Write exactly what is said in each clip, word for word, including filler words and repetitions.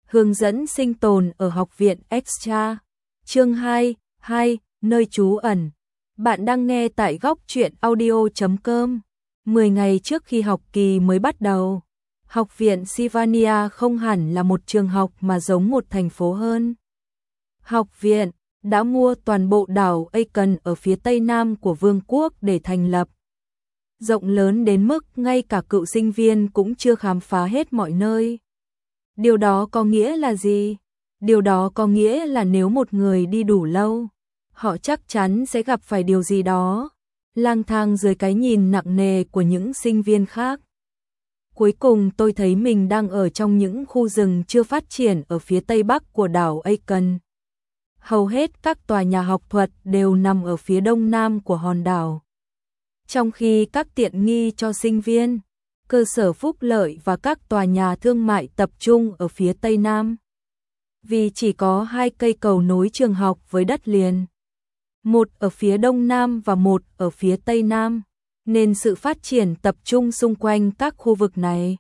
Hướng dẫn sinh tồn ở học viện Extra. Chương hai, hai, nơi trú ẩn. Bạn đang nghe tại góc truyện audio chấm com. mười ngày trước khi học kỳ mới bắt đầu, học viện Sylvania không hẳn là một trường học mà giống một thành phố hơn. Học viện đã mua toàn bộ đảo Aiken ở phía tây nam của vương quốc để thành lập. Rộng lớn đến mức ngay cả cựu sinh viên cũng chưa khám phá hết mọi nơi. Điều đó có nghĩa là gì? Điều đó có nghĩa là nếu một người đi đủ lâu, họ chắc chắn sẽ gặp phải điều gì đó, lang thang dưới cái nhìn nặng nề của những sinh viên khác. Cuối cùng tôi thấy mình đang ở trong những khu rừng chưa phát triển ở phía tây bắc của đảo Aiken. Hầu hết các tòa nhà học thuật đều nằm ở phía đông nam của hòn đảo, trong khi các tiện nghi cho sinh viên, cơ sở phúc lợi và các tòa nhà thương mại tập trung ở phía tây nam. Vì chỉ có hai cây cầu nối trường học với đất liền, một ở phía đông nam và một ở phía tây nam, nên sự phát triển tập trung xung quanh các khu vực này.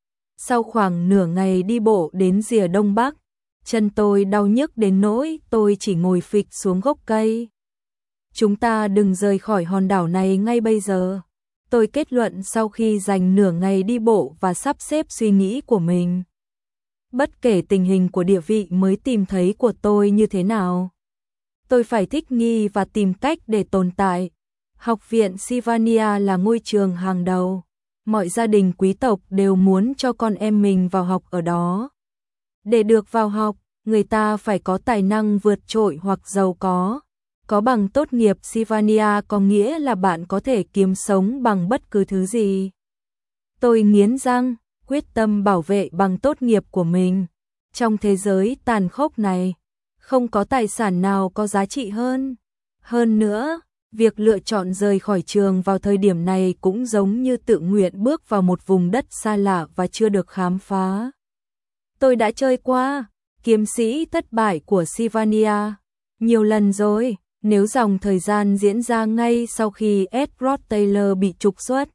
Sau khoảng nửa ngày đi bộ đến rìa đông bắc, chân tôi đau nhức đến nỗi tôi chỉ ngồi phịch xuống gốc cây. Chúng ta đừng rời khỏi hòn đảo này ngay bây giờ, tôi kết luận sau khi dành nửa ngày đi bộ và sắp xếp suy nghĩ của mình. Bất kể tình hình của địa vị mới tìm thấy của tôi như thế nào, tôi phải thích nghi và tìm cách để tồn tại. Học viện Sylvania là ngôi trường hàng đầu. Mọi gia đình quý tộc đều muốn cho con em mình vào học ở đó. Để được vào học, người ta phải có tài năng vượt trội hoặc giàu có. Có bằng tốt nghiệp Sylvania có nghĩa là bạn có thể kiếm sống bằng bất cứ thứ gì. Tôi nghiến răng, quyết tâm bảo vệ bằng tốt nghiệp của mình. Trong thế giới tàn khốc này, không có tài sản nào có giá trị hơn. Hơn nữa, việc lựa chọn rời khỏi trường vào thời điểm này cũng giống như tự nguyện bước vào một vùng đất xa lạ và chưa được khám phá. Tôi đã chơi qua kiếm sĩ thất bại của Sylvania nhiều lần rồi. Nếu dòng thời gian diễn ra ngay sau khi Edward Taylor bị trục xuất,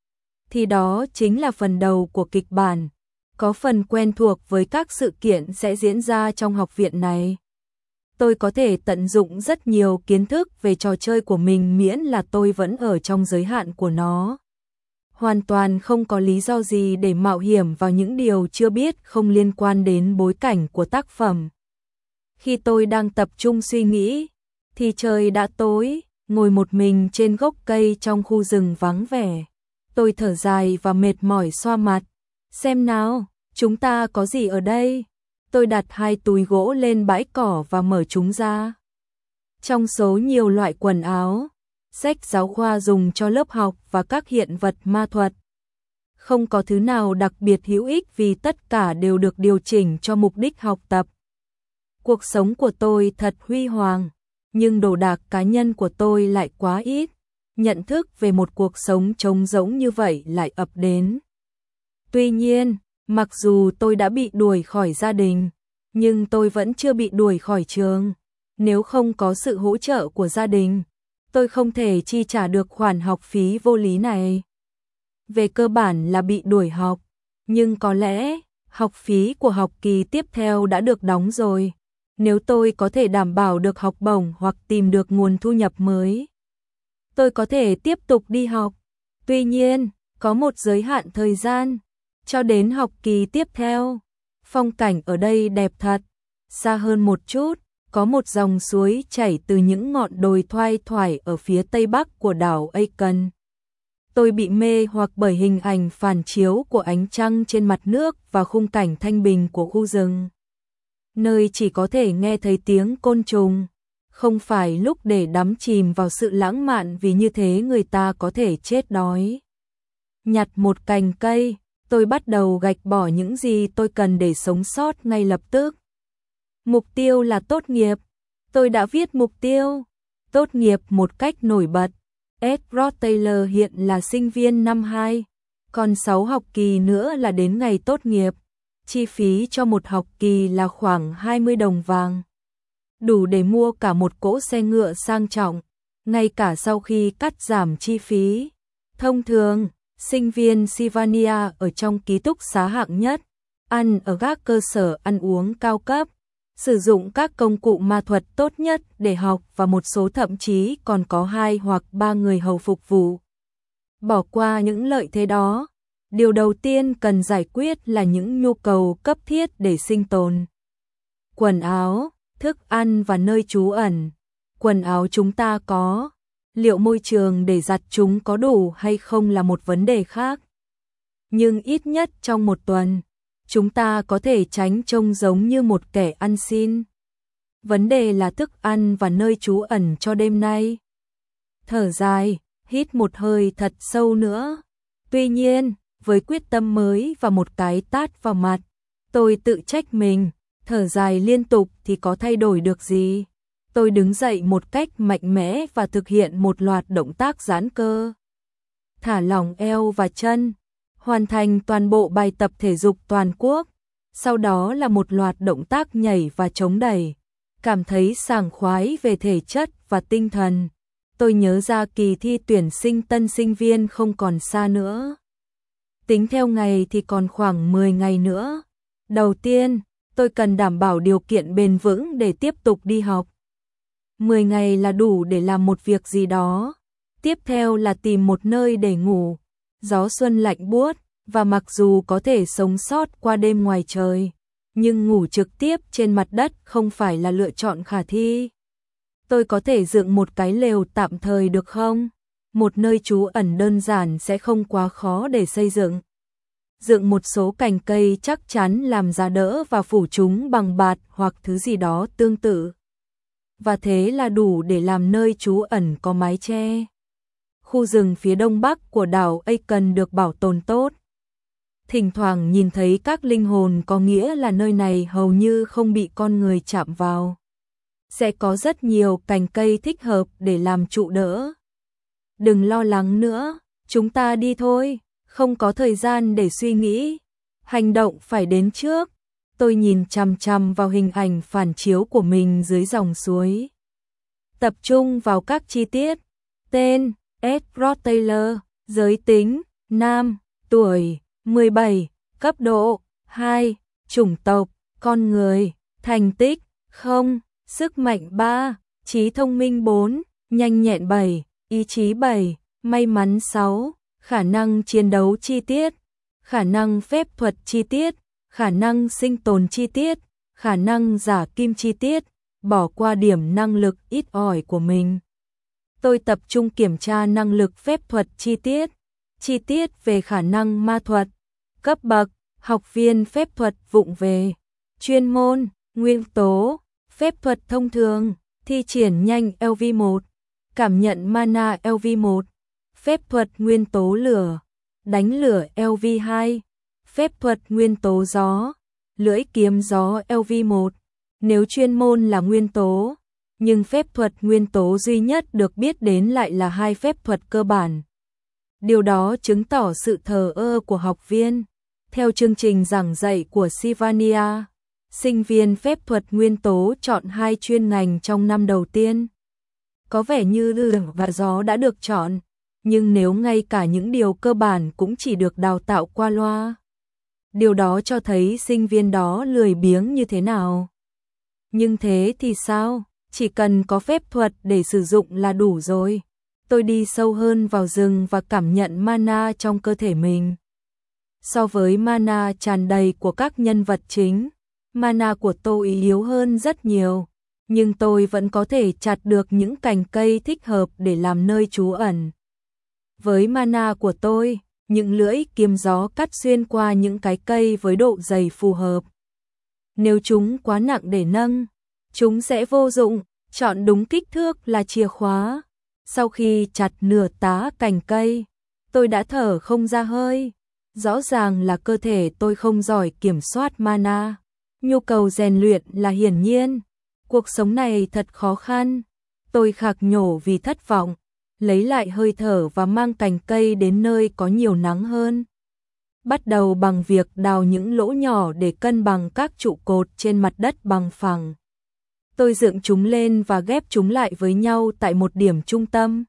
thì đó chính là phần đầu của kịch bản. Có phần quen thuộc với các sự kiện sẽ diễn ra trong học viện này. Tôi có thể tận dụng rất nhiều kiến thức về trò chơi của mình miễn là tôi vẫn ở trong giới hạn của nó. Hoàn toàn không có lý do gì để mạo hiểm vào những điều chưa biết không liên quan đến bối cảnh của tác phẩm. Khi tôi đang tập trung suy nghĩ, thì trời đã tối, ngồi một mình trên gốc cây trong khu rừng vắng vẻ. Tôi thở dài và mệt mỏi xoa mặt. Xem nào, chúng ta có gì ở đây? Tôi đặt hai túi gỗ lên bãi cỏ và mở chúng ra. Trong số nhiều loại quần áo, sách giáo khoa dùng cho lớp học và các hiện vật ma thuật, không có thứ nào đặc biệt hữu ích vì tất cả đều được điều chỉnh cho mục đích học tập. Cuộc sống của tôi thật huy hoàng, nhưng đồ đạc cá nhân của tôi lại quá ít. Nhận thức về một cuộc sống trống rỗng như vậy lại ập đến. Tuy nhiên, mặc dù tôi đã bị đuổi khỏi gia đình, nhưng tôi vẫn chưa bị đuổi khỏi trường. Nếu không có sự hỗ trợ của gia đình, tôi không thể chi trả được khoản học phí vô lý này. Về cơ bản là bị đuổi học, nhưng có lẽ học phí của học kỳ tiếp theo đã được đóng rồi. Nếu tôi có thể đảm bảo được học bổng hoặc tìm được nguồn thu nhập mới, tôi có thể tiếp tục đi học. Tuy nhiên, có một giới hạn thời gian, cho đến học kỳ tiếp theo. Phong cảnh ở đây đẹp thật. Xa hơn một chút, có một dòng suối chảy từ những ngọn đồi thoai thoải ở phía tây bắc của đảo Aiken. Tôi bị mê hoặc bởi hình ảnh phản chiếu của ánh trăng trên mặt nước và khung cảnh thanh bình của khu rừng, nơi chỉ có thể nghe thấy tiếng côn trùng. Không phải lúc để đắm chìm vào sự lãng mạn vì như thế người ta có thể chết đói. Nhặt một cành cây, tôi bắt đầu gạch bỏ những gì tôi cần để sống sót ngay lập tức. Mục tiêu là tốt nghiệp. Tôi đã viết mục tiêu tốt nghiệp một cách nổi bật. Edward Taylor hiện là sinh viên năm hai, còn sáu học kỳ nữa là đến ngày tốt nghiệp. Chi phí cho một học kỳ là khoảng hai mươi đồng vàng, đủ để mua cả một cỗ xe ngựa sang trọng, ngay cả sau khi cắt giảm chi phí. Thông thường, sinh viên Sylvania ở trong ký túc xá hạng nhất ăn ở các cơ sở ăn uống cao cấp, sử dụng các công cụ ma thuật tốt nhất để học và một số thậm chí còn có hai hoặc ba người hầu phục vụ. Bỏ qua những lợi thế đó, điều đầu tiên cần giải quyết là những nhu cầu cấp thiết để sinh tồn. Quần áo, thức ăn và nơi trú ẩn. Quần áo chúng ta có, liệu môi trường để giặt chúng có đủ hay không là một vấn đề khác. Nhưng ít nhất trong một tuần, chúng ta có thể tránh trông giống như một kẻ ăn xin. Vấn đề là thức ăn và nơi trú ẩn cho đêm nay. Thở dài, hít một hơi thật sâu nữa. Tuy nhiên, với quyết tâm mới và một cái tát vào mặt, tôi tự trách mình, thở dài liên tục thì có thay đổi được gì. Tôi đứng dậy một cách mạnh mẽ và thực hiện một loạt động tác giãn cơ. Thả lỏng eo và chân, hoàn thành toàn bộ bài tập thể dục toàn quốc. Sau đó là một loạt động tác nhảy và chống đẩy. Cảm thấy sảng khoái về thể chất và tinh thần. Tôi nhớ ra kỳ thi tuyển sinh tân sinh viên không còn xa nữa. Tính theo ngày thì còn khoảng mười ngày nữa. Đầu tiên, tôi cần đảm bảo điều kiện bền vững để tiếp tục đi học. mười ngày là đủ để làm một việc gì đó. Tiếp theo là tìm một nơi để ngủ. Gió xuân lạnh buốt, và mặc dù có thể sống sót qua đêm ngoài trời, nhưng ngủ trực tiếp trên mặt đất không phải là lựa chọn khả thi. Tôi có thể dựng một cái lều tạm thời được không? Một nơi trú ẩn đơn giản sẽ không quá khó để xây dựng. Dựng một số cành cây chắc chắn làm giá đỡ và phủ chúng bằng bạt hoặc thứ gì đó tương tự. Và thế là đủ để làm nơi trú ẩn có mái che. Khu rừng phía đông bắc của đảo Aiken được bảo tồn tốt. Thỉnh thoảng nhìn thấy các linh hồn có nghĩa là nơi này hầu như không bị con người chạm vào. Sẽ có rất nhiều cành cây thích hợp để làm trụ đỡ. Đừng lo lắng nữa, chúng ta đi thôi, không có thời gian để suy nghĩ. Hành động phải đến trước. Tôi nhìn chằm chằm vào hình ảnh phản chiếu của mình dưới dòng suối. Tập trung vào các chi tiết. Tên, Ed Rod Taylor, giới tính, nam, tuổi, mười bảy, cấp độ, hai, chủng tộc, con người, thành tích, không, sức mạnh ba, trí thông minh bốn, nhanh nhẹn bảy, ý chí bảy, may mắn sáu, khả năng chiến đấu chi tiết, khả năng phép thuật chi tiết, khả năng sinh tồn chi tiết, khả năng giả kim chi tiết, bỏ qua điểm năng lực ít ỏi của mình. Tôi tập trung kiểm tra năng lực phép thuật chi tiết, chi tiết về khả năng ma thuật, cấp bậc, học viên phép thuật vụng về, chuyên môn, nguyên tố, phép thuật thông thường, thi triển nhanh L V một, cảm nhận mana L V một, phép thuật nguyên tố lửa, đánh lửa L V hai, phép thuật nguyên tố gió, lưỡi kiếm gió L V một, nếu chuyên môn là nguyên tố, nhưng phép thuật nguyên tố duy nhất được biết đến lại là hai phép thuật cơ bản. Điều đó chứng tỏ sự thờ ơ của học viên. Theo chương trình giảng dạy của Sylvania, sinh viên phép thuật nguyên tố chọn hai chuyên ngành trong năm đầu tiên. Có vẻ như lửa và gió đã được chọn, nhưng nếu ngay cả những điều cơ bản cũng chỉ được đào tạo qua loa, điều đó cho thấy sinh viên đó lười biếng như thế nào. Nhưng thế thì sao? Chỉ cần có phép thuật để sử dụng là đủ rồi. Tôi đi sâu hơn vào rừng và cảm nhận mana trong cơ thể mình. So với mana tràn đầy của các nhân vật chính, mana của tôi yếu hơn rất nhiều, nhưng tôi vẫn có thể chặt được những cành cây thích hợp để làm nơi trú ẩn. Với mana của tôi, những lưỡi kiếm gió cắt xuyên qua những cái cây với độ dày phù hợp. Nếu chúng quá nặng để nâng, chúng sẽ vô dụng, chọn đúng kích thước là chìa khóa. Sau khi chặt nửa tá cành cây, tôi đã thở không ra hơi. Rõ ràng là cơ thể tôi không giỏi kiểm soát mana. Nhu cầu rèn luyện là hiển nhiên. Cuộc sống này thật khó khăn. Tôi khạc nhổ vì thất vọng, lấy lại hơi thở và mang cành cây đến nơi có nhiều nắng hơn. Bắt đầu bằng việc đào những lỗ nhỏ để cân bằng các trụ cột trên mặt đất bằng phẳng. Tôi dựng chúng lên và ghép chúng lại với nhau tại một điểm trung tâm.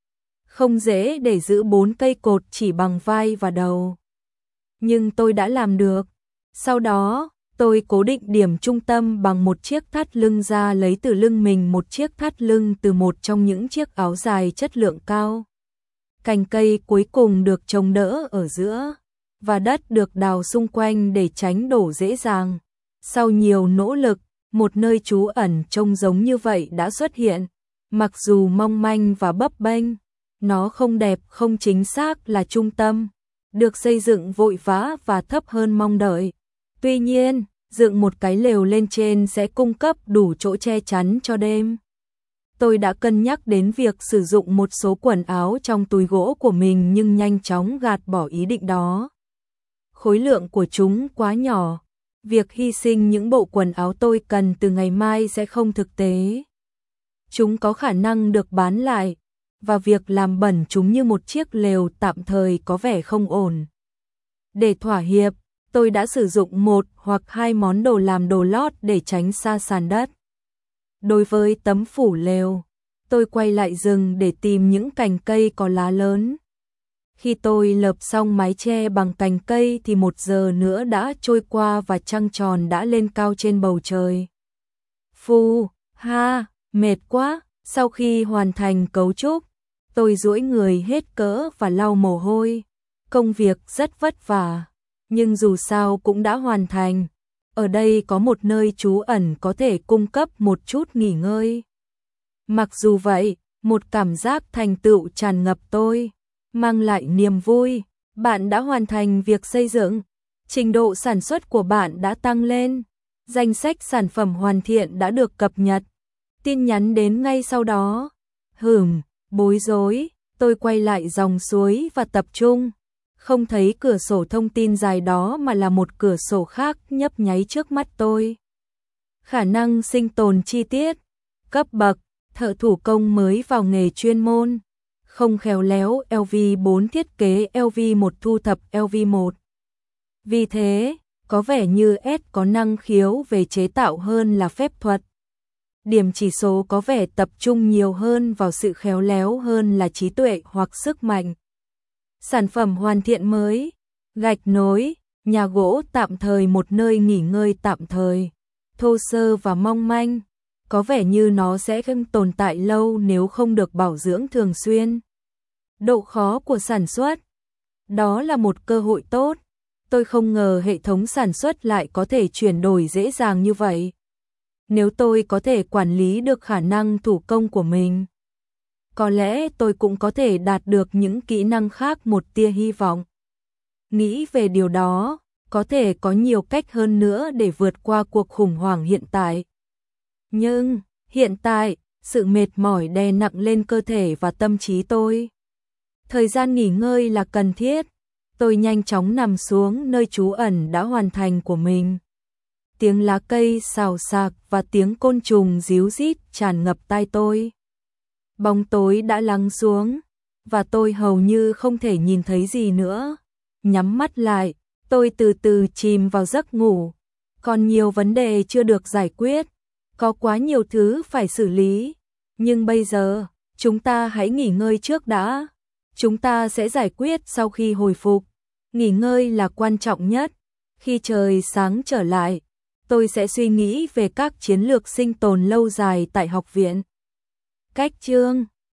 Không dễ để giữ bốn cây cột chỉ bằng vai và đầu. Nhưng tôi đã làm được. Sau đó, tôi cố định điểm trung tâm bằng một chiếc thắt lưng ra, lấy từ lưng mình một chiếc thắt lưng từ một trong những chiếc áo dài chất lượng cao. Cành cây cuối cùng được chống đỡ ở giữa, và đất được đào xung quanh để tránh đổ dễ dàng. Sau nhiều nỗ lực, một nơi trú ẩn trông giống như vậy đã xuất hiện. Mặc dù mong manh và bấp bênh, nó không đẹp, không chính xác là trung tâm, được xây dựng vội vã và thấp hơn mong đợi. Tuy nhiên, dựng một cái lều lên trên sẽ cung cấp đủ chỗ che chắn cho đêm. Tôi đã cân nhắc đến việc sử dụng một số quần áo trong túi gỗ của mình nhưng nhanh chóng gạt bỏ ý định đó. Khối lượng của chúng quá nhỏ, việc hy sinh những bộ quần áo tôi cần từ ngày mai sẽ không thực tế. Chúng có khả năng được bán lại, và việc làm bẩn chúng như một chiếc lều tạm thời có vẻ không ổn. Để thỏa hiệp, tôi đã sử dụng một hoặc hai món đồ làm đồ lót để tránh xa sàn đất. Đối với tấm phủ lều, tôi quay lại rừng để tìm những cành cây có lá lớn. Khi tôi lợp xong mái che bằng cành cây thì một giờ nữa đã trôi qua và trăng tròn đã lên cao trên bầu trời. Phu, ha, mệt quá. Sau khi hoàn thành cấu trúc, tôi duỗi người hết cỡ và lau mồ hôi. Công việc rất vất vả, nhưng dù sao cũng đã hoàn thành. Ở đây có một nơi trú ẩn có thể cung cấp một chút nghỉ ngơi. Mặc dù vậy, một cảm giác thành tựu tràn ngập tôi, mang lại niềm vui. Bạn đã hoàn thành việc xây dựng, trình độ sản xuất của bạn đã tăng lên, danh sách sản phẩm hoàn thiện đã được cập nhật. Tin nhắn đến ngay sau đó. Hửm, bối rối, tôi quay lại dòng suối và tập trung. Không thấy cửa sổ thông tin dài đó mà là một cửa sổ khác nhấp nháy trước mắt tôi. Khả năng sinh tồn chi tiết, cấp bậc, thợ thủ công mới vào nghề chuyên môn. Không khéo léo L V bốn thiết kế L V một thu thập L V một. Vì thế, có vẻ như S có năng khiếu về chế tạo hơn là phép thuật. Điểm chỉ số có vẻ tập trung nhiều hơn vào sự khéo léo hơn là trí tuệ hoặc sức mạnh. Sản phẩm hoàn thiện mới, gạch nối, nhà gỗ tạm thời, một nơi nghỉ ngơi tạm thời, thô sơ và mong manh, có vẻ như nó sẽ không tồn tại lâu nếu không được bảo dưỡng thường xuyên. Độ khó của sản xuất, đó là một cơ hội tốt. Tôi không ngờ hệ thống sản xuất lại có thể chuyển đổi dễ dàng như vậy. Nếu tôi có thể quản lý được khả năng thủ công của mình, có lẽ tôi cũng có thể đạt được những kỹ năng khác, một tia hy vọng. Nghĩ về điều đó, có thể có nhiều cách hơn nữa để vượt qua cuộc khủng hoảng hiện tại. Nhưng, hiện tại, sự mệt mỏi đè nặng lên cơ thể và tâm trí tôi. Thời gian nghỉ ngơi là cần thiết. Tôi nhanh chóng nằm xuống nơi trú ẩn đã hoàn thành của mình. Tiếng lá cây xào xạc và tiếng côn trùng ríu rít tràn ngập tai tôi. Bóng tối đã lắng xuống, và tôi hầu như không thể nhìn thấy gì nữa. Nhắm mắt lại, tôi từ từ chìm vào giấc ngủ. Còn nhiều vấn đề chưa được giải quyết, có quá nhiều thứ phải xử lý. Nhưng bây giờ, chúng ta hãy nghỉ ngơi trước đã. Chúng ta sẽ giải quyết sau khi hồi phục. Nghỉ ngơi là quan trọng nhất. Khi trời sáng trở lại, tôi sẽ suy nghĩ về các chiến lược sinh tồn lâu dài tại học viện. Cách chương